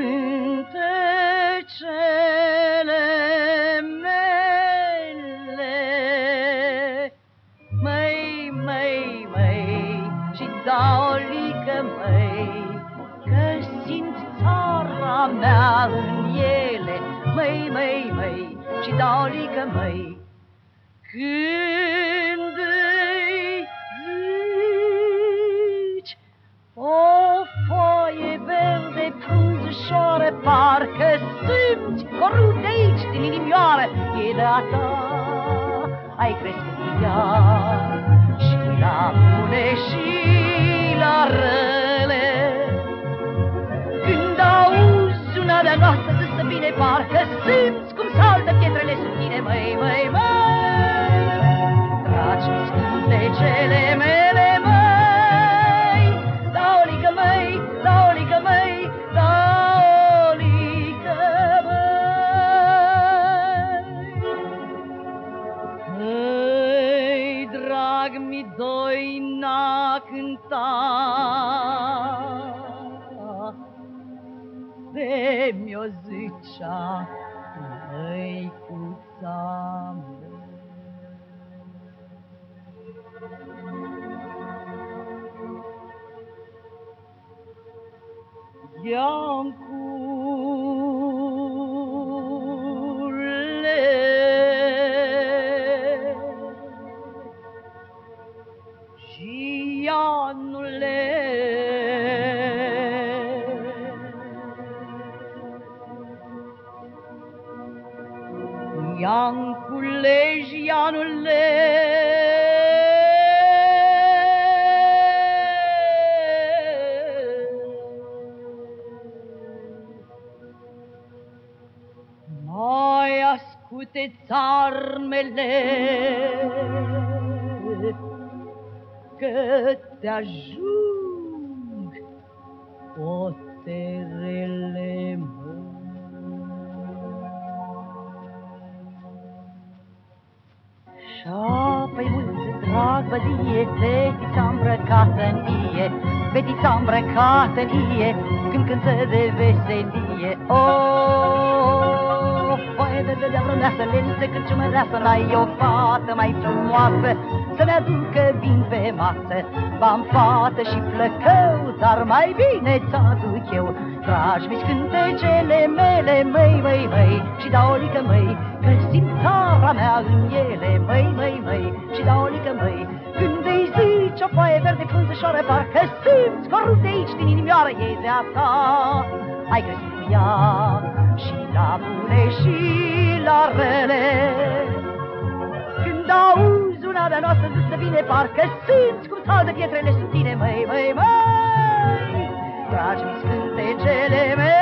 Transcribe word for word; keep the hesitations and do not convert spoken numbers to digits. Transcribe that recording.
cântecele mele. Măi, măi, măi, și daolică măi, că simt țara mea în ele. Măi, măi, măi, și daolică măi, când îi zici o foaie verde frunzișoară, parcă simți corul de aici, din inimioară. E de-a ta, ai crescut ea, și la bune și la rele. Când auzi una de-a noastră zisă bine, parcă simți cum saltă pietrele sub tine. Măi, măi, măi, dragi-mi scântecele mele, măi, daolică măi, daolică măi, daolică măi. Măi, drag, mi doi n-a cântat, de mi-o zicea măicuța mea. Iancule, și Ianule, Iancule și Ianule, mai asculteți armele, că te ajung poterele mele. Și-apoi mulți, drag bădie, fetița îmbrăcată în ie, fetița îmbrăcată în ie, când cântă de veselie. O, foaie verde de-a vrăneasă, leniță cârciumăreasă, n-ai o fată mai frumoasă să ne aducă vin pe masă. V-am fată și flăcău, dar mai bine ți-aduc eu, dragi-mi scântecele mele, măi, măi, măi, și daolică măi, că simt țara mea în ele. Măi, măi, măi, și daolică măi, când îi zici o foaie verde frunzișoară, parcă simți corul de aici, din inimioară. E de-a ta, ai crescut cu ea, și la bune și la rele. Când auzi una de-a noastră zisă bine, parcă simți cum saltă pietrele sub tine. Măi, măi, măi, dragi-mi scântecele mele.